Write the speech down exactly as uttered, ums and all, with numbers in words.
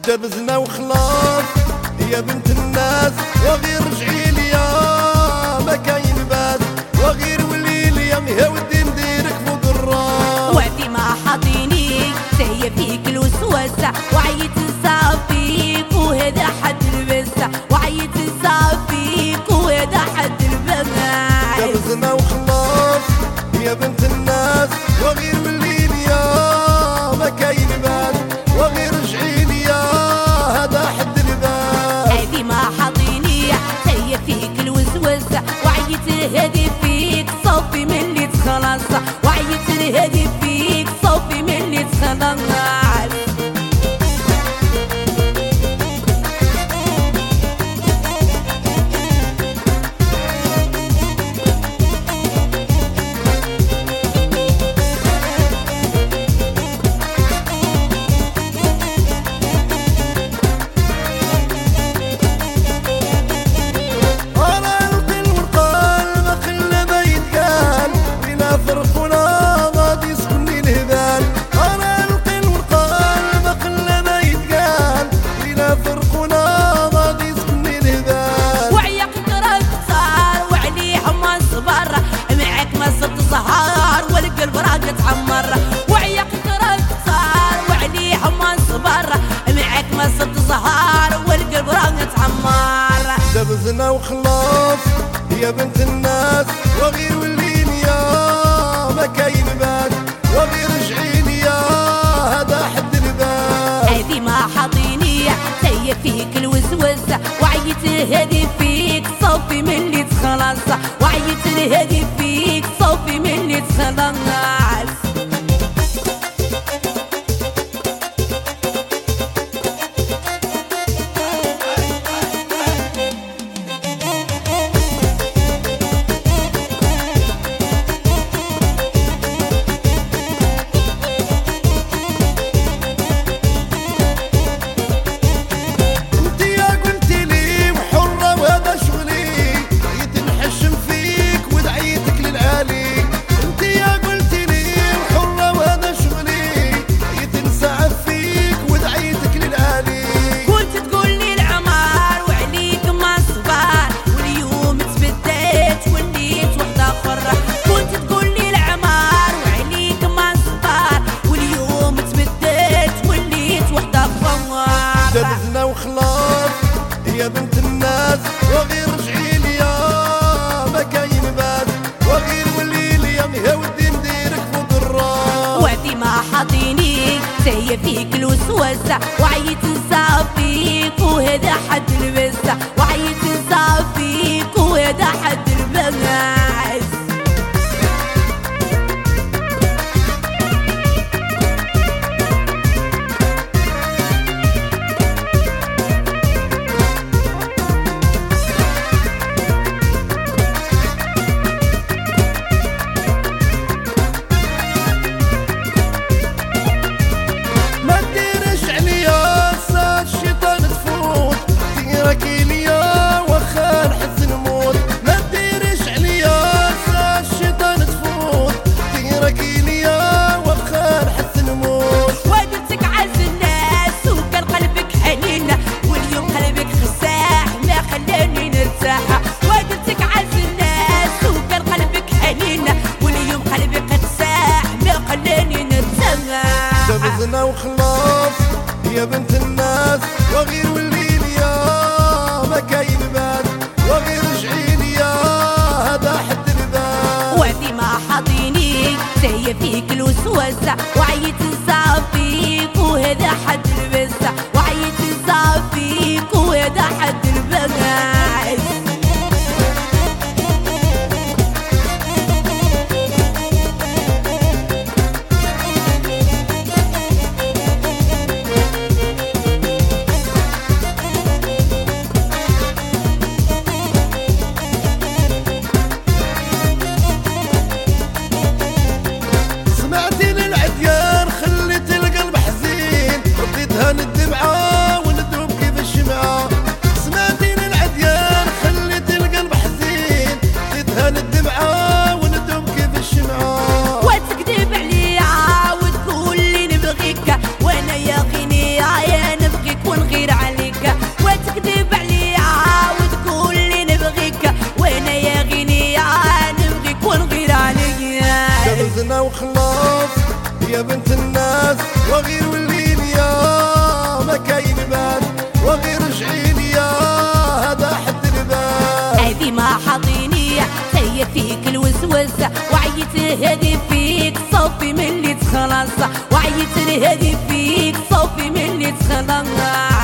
جبزنا وخلاص يا بنت الناس، وغير رجعي ليا ما كاين باس، وغير ولي ليا يا ودي نديرك فوق الراس. وعدي ما حاطيني سايا فيك الوسوسة، وعيت نصافيك وهذا حد البسة، وعيت نصافيك وهذا حد البسة. جبزنا وخلاص يا بنت الناس، وغير ولي ليا ما كاين باس، وغير رجعي ليا هذا حد الباس. عادي ما حاطيني سايا فيك الوسوسة، وعيت الهدي فيك صوفي من اللي تخلص، وعيت الهدي فيك صوفي من اللي تخلص. سهار والقلب راقد عمر، وعيك ترك صار وعلي حمان صبر، معك ما صرت سهار والقلب راقد عمر. جبزنا وخلاص يا بنت الناس، وغير ولي ليا ما كاين باس، وغير رجعي ليا هذا حد الباس. هذي ما حاطيني سايا فيك الوسوسة، وعيت الهدي فيك صوفي من اللي تخلص، وعيت الهدي فيك صوفي من اللي تخلص. جبزنا وخلاص يا بنت الناس، وغير رجعي ليا ما كاين باس، وغير ولي ليا يا ودي نديرك فوق الراس. وعدي ما حاطيني سايا فيك الوسوسة، وعيت نصافيك وهذا حد البسة، وعيت نصافيك وهذا حد البسة. وقلتك عز الناس وكان قلبك حنين، واليوم قلبك اتساح ما خلاني نرتاح. جبزنا وخلاص يا بنت الناس، وغير ولي ليا ما كاين باس، وغير رجعي ليا هذا حد الباس. وعدي ما حاطيني سايا فيك الوسوسة، وعيت نصافيك وهذا حد البسة، وعيت نصافيك وهذا حد البسة. سمعتي للعديان خليت القلب حزين، رديتها يا وخلاص يا بنت الناس، وغير واللين يا ما كاين بال، وغير رجعين يا هذا حد البال. هذي ما حاطيني سيء فيك الوسوس، وعيت الهدي فيك صوفي من اللي تخلص، وعيت الهدي فيك صوفي من اللي تخلص.